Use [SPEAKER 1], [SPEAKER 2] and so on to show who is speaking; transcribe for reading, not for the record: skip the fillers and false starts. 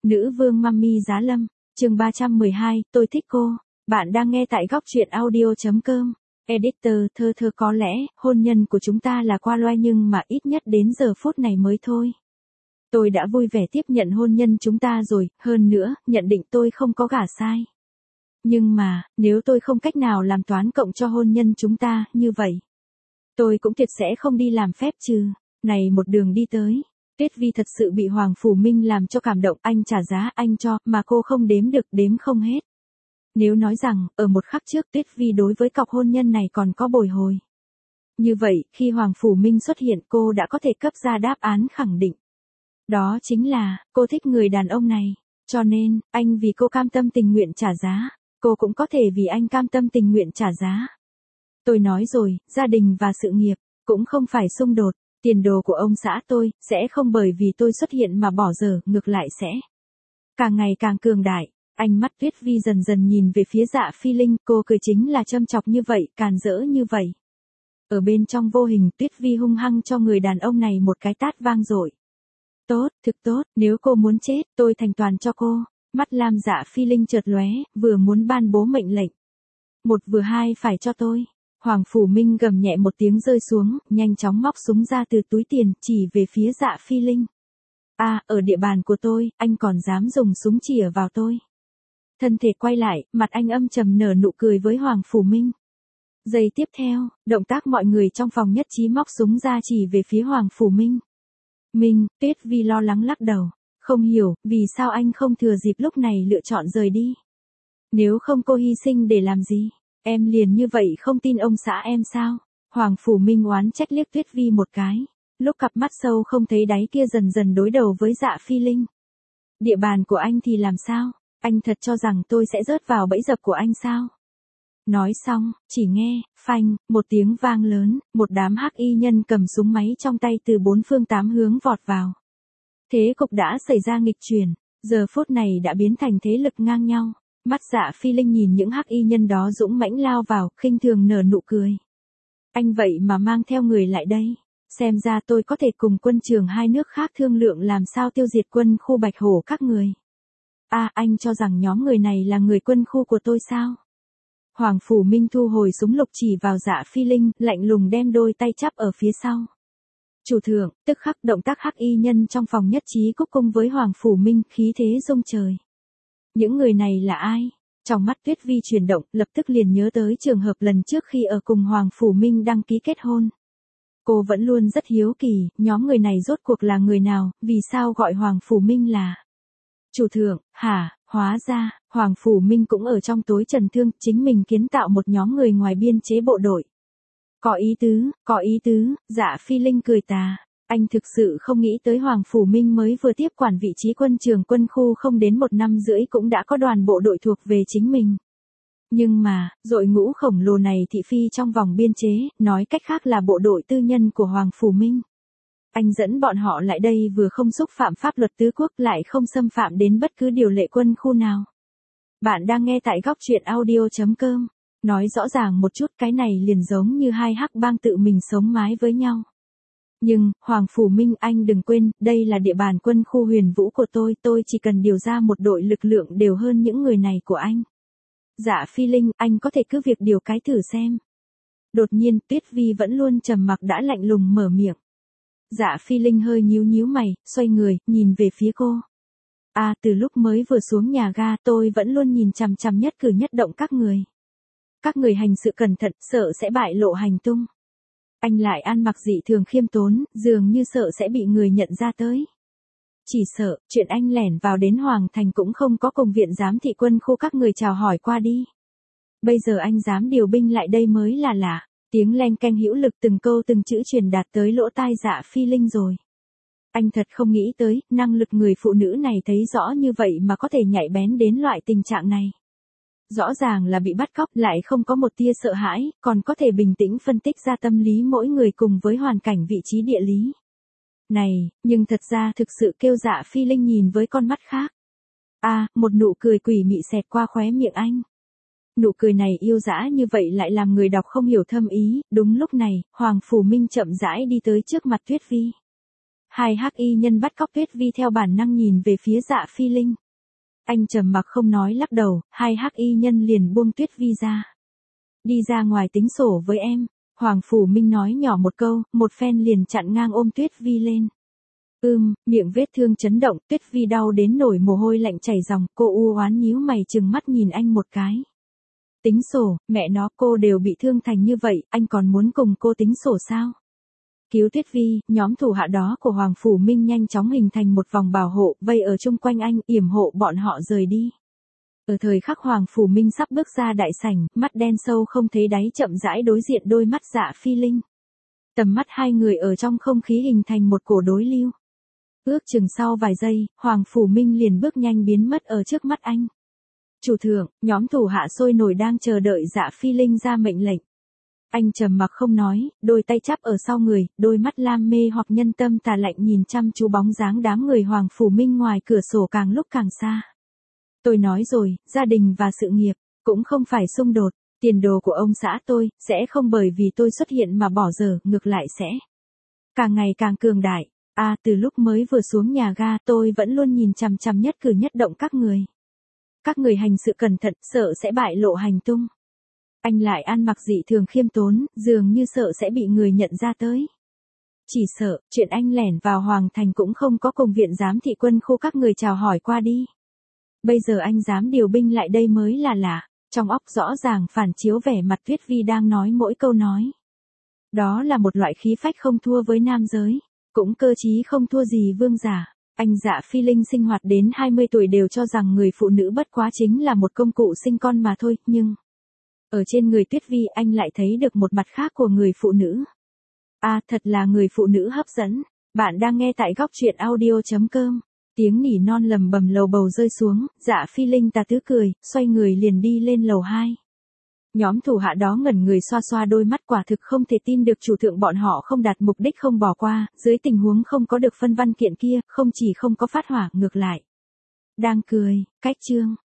[SPEAKER 1] Nữ vương Mummy Giá Lâm, chương 312, tôi thích cô. Bạn đang nghe tại góc truyện audio.com. Editor, thơ có lẽ, hôn nhân của chúng ta là qua loa nhưng mà ít nhất đến giờ phút này mới thôi. Tôi đã vui vẻ tiếp nhận hôn nhân chúng ta rồi, hơn nữa, nhận định tôi không có gả sai. Nhưng mà, nếu tôi không cách nào làm toán cộng cho hôn nhân chúng ta, như vậy, tôi cũng tuyệt sẽ không đi làm phép trừ. Này một đường đi tới. Tuyết Vi thật sự bị Hoàng Phủ Minh làm cho cảm động, anh trả giá anh cho, mà cô không đếm được, đếm không hết. Nếu nói rằng, ở một khắc trước Tuyết Vi đối với cọc hôn nhân này còn có bồi hồi. Như vậy, khi Hoàng Phủ Minh xuất hiện cô đã có thể cấp ra đáp án khẳng định. Đó chính là, cô thích người đàn ông này. Cho nên, anh vì cô cam tâm tình nguyện trả giá, cô cũng có thể vì anh cam tâm tình nguyện trả giá. Tôi nói rồi, gia đình và sự nghiệp, cũng không phải xung đột. Tiền đồ của ông xã tôi, sẽ không bởi vì tôi xuất hiện mà bỏ dở, ngược lại sẽ càng ngày càng cường đại. Ánh mắt Tuyết Vi dần dần nhìn về phía Dạ Phi Linh, cô cười chính là châm chọc như vậy, càn rỡ như vậy. Ở bên trong vô hình Tuyết Vi hung hăng cho người đàn ông này một cái tát vang dội. Tốt, thực tốt, nếu cô muốn chết, tôi thành toàn cho cô. Mắt lam Dạ Phi Linh chợt lóe, vừa muốn ban bố mệnh lệnh. Một vừa hai phải cho tôi. Hoàng Phủ Minh gầm nhẹ một tiếng rơi xuống, nhanh chóng móc súng ra từ túi tiền, chỉ về phía Dạ Phi Linh. Ở địa bàn của tôi, anh còn dám dùng súng chĩa vào tôi. Thân thể quay lại, mặt anh âm trầm nở nụ cười với Hoàng Phủ Minh. Giây tiếp theo, động tác mọi người trong phòng nhất trí móc súng ra chỉ về phía Hoàng Phủ Minh. Tuyết Vi lo lắng lắc đầu. Không hiểu, vì sao anh không thừa dịp lúc này lựa chọn rời đi. Nếu không cô hy sinh để làm gì? Em liền như vậy không tin ông xã em sao? Hoàng Phủ Minh oán trách liếc Tuyết Vi một cái. Lúc cặp mắt sâu không thấy đáy kia dần dần đối đầu với Dạ Phi Linh. Địa bàn của anh thì làm sao? Anh thật cho rằng tôi sẽ rớt vào bẫy dập của anh sao? Nói xong, chỉ nghe, phanh, một tiếng vang lớn, một đám hắc y nhân cầm súng máy trong tay từ bốn phương tám hướng vọt vào. Thế cục đã xảy ra nghịch chuyển, giờ phút này đã biến thành thế lực ngang nhau. Mắt Dạ Phi Linh nhìn những hắc y nhân đó dũng mãnh lao vào, khinh thường nở nụ cười. Anh vậy mà mang theo người lại đây. Xem ra tôi có thể cùng quân trường hai nước khác thương lượng làm sao tiêu diệt quân khu Bạch Hổ các người. Anh cho rằng nhóm người này là người quân khu của tôi sao? Hoàng Phủ Minh thu hồi súng lục chỉ vào Dạ Phi Linh, lạnh lùng đem đôi tay chắp ở phía sau. Chủ thượng, tức khắc động tác hắc y nhân trong phòng nhất trí cúc cung với Hoàng Phủ Minh, khí thế rung trời. Những người này là ai? Trong mắt Tuyết Vi chuyển động, lập tức liền nhớ tới trường hợp lần trước khi ở cùng Hoàng Phủ Minh đăng ký kết hôn. Cô vẫn luôn rất hiếu kỳ, nhóm người này rốt cuộc là người nào, vì sao gọi Hoàng Phủ Minh là chủ thượng, hóa ra, Hoàng Phủ Minh cũng ở trong tối trần thương, chính mình kiến tạo một nhóm người ngoài biên chế bộ đội. Có ý tứ, Dạ Phi Linh cười tà. Anh thực sự không nghĩ tới Hoàng Phủ Minh mới vừa tiếp quản vị trí quân trường quân khu không đến 1 năm rưỡi cũng đã có đoàn bộ đội thuộc về chính mình. Nhưng mà, đội ngũ khổng lồ này thị phi trong vòng biên chế, nói cách khác là bộ đội tư nhân của Hoàng Phủ Minh. Anh dẫn bọn họ lại đây vừa không xúc phạm pháp luật tứ quốc lại không xâm phạm đến bất cứ điều lệ quân khu nào. Bạn đang nghe tại góc truyện audio.com. Nói rõ ràng một chút, cái này liền giống như hai hắc bang tự mình sống mái với nhau. Nhưng, Hoàng Phủ Minh anh đừng quên, đây là địa bàn quân khu Huyền Vũ của tôi chỉ cần điều ra một đội lực lượng đều hơn những người này của anh. Dạ Phi Linh, anh có thể cứ việc điều cái thử xem. Đột nhiên, Tuyết Vi vẫn luôn trầm mặc đã lạnh lùng mở miệng. Dạ Phi Linh hơi nhíu mày, xoay người, nhìn về phía cô. Từ lúc mới vừa xuống nhà ga tôi vẫn luôn nhìn chằm chằm nhất cử nhất động các người. Các người hành sự cẩn thận, sợ sẽ bại lộ hành tung. Anh lại ăn mặc dị thường khiêm tốn, dường như sợ sẽ bị người nhận ra tới. Chỉ sợ, chuyện anh lẻn vào đến Hoàng Thành cũng không có cùng viện giám thị quân khu các người chào hỏi qua đi. Bây giờ anh dám điều binh lại đây mới là lạ. Tiếng leng keng hữu lực từng câu từng chữ truyền đạt tới lỗ tai Dạ Phi Linh rồi. Anh thật không nghĩ tới, năng lực người phụ nữ này thấy rõ như vậy mà có thể nhạy bén đến loại tình trạng này. Rõ ràng là bị bắt cóc lại không có một tia sợ hãi, còn có thể bình tĩnh phân tích ra tâm lý mỗi người cùng với hoàn cảnh vị trí địa lý. Này, nhưng thật ra thực sự kêu Dạ Phi Linh nhìn với con mắt khác. Một nụ cười quỷ mị xẹt qua khóe miệng anh. Nụ cười này yêu dã như vậy lại làm người đọc không hiểu thâm ý, đúng lúc này, Hoàng Phủ Minh chậm rãi đi tới trước mặt Tuyết Vi. Hai hắc y nhân bắt cóc Tuyết Vi theo bản năng nhìn về phía Dạ Phi Linh. Anh trầm mặc không nói lắc đầu, hai hắc y nhân liền buông Tuyết Vi ra. Đi ra ngoài tính sổ với em. Hoàng Phủ Minh nói nhỏ một câu, một phen liền chặn ngang ôm Tuyết Vi lên. Miệng vết thương chấn động, Tuyết Vi đau đến nổi mồ hôi lạnh chảy ròng, cô u oán nhíu mày trừng mắt nhìn anh một cái. Tính sổ, mẹ nó, cô đều bị thương thành như vậy, anh còn muốn cùng cô tính sổ sao? Cứu Tuyết Vi, nhóm thủ hạ đó của Hoàng Phủ Minh nhanh chóng hình thành một vòng bảo hộ, vây ở chung quanh anh, yểm hộ bọn họ rời đi. Ở thời khắc Hoàng Phủ Minh sắp bước ra đại sảnh, mắt đen sâu không thấy đáy chậm rãi đối diện đôi mắt Dạ Phi Linh. Tầm mắt hai người ở trong không khí hình thành một cổ đối lưu. Ước chừng sau vài giây, Hoàng Phủ Minh liền bước nhanh biến mất ở trước mắt anh. Chủ thượng, nhóm thủ hạ sôi nổi đang chờ đợi Dạ Phi Linh ra mệnh lệnh. Anh trầm mặc không nói, đôi tay chắp ở sau người, đôi mắt lam mê hoặc nhân tâm tà lạnh nhìn chăm chú bóng dáng đám người Hoàng Phủ Minh ngoài cửa sổ càng lúc càng xa. Tôi nói rồi, gia đình và sự nghiệp, cũng không phải xung đột, tiền đồ của ông xã tôi, sẽ không bởi vì tôi xuất hiện mà bỏ dở, ngược lại sẽ càng ngày càng cường đại. Từ lúc mới vừa xuống nhà ga tôi vẫn luôn nhìn chằm chằm nhất cử nhất động các người. Các người hành sự cẩn thận, sợ sẽ bại lộ hành tung. Anh lại ăn mặc dị thường khiêm tốn, dường như sợ sẽ bị người nhận ra tới. Chỉ sợ, chuyện anh lẻn vào Hoàng Thành cũng không có cùng viện giám thị quân khu các người chào hỏi qua đi. Bây giờ anh dám điều binh lại đây mới là lạ, trong óc rõ ràng phản chiếu vẻ mặt Tuyết Vi đang nói mỗi câu nói. Đó là một loại khí phách không thua với nam giới, cũng cơ trí không thua gì vương giả. Anh Dạ Phi Linh sinh hoạt đến 20 tuổi đều cho rằng người phụ nữ bất quá chính là một công cụ sinh con mà thôi, nhưng ở trên người Tuyết Vi anh lại thấy được một mặt khác của người phụ nữ. Thật là người phụ nữ hấp dẫn. Bạn đang nghe tại góc truyện audio.com. Tiếng nỉ non lầm bầm lầu bầu rơi xuống, Dạ Phi Linh tà tứ cười, xoay người liền đi lên lầu 2. Nhóm thủ hạ đó ngẩn người xoa xoa đôi mắt quả thực không thể tin được chủ thượng bọn họ không đạt mục đích không bỏ qua, dưới tình huống không có được phân văn kiện kia, không chỉ không có phát hỏa, ngược lại đang cười. Cách chương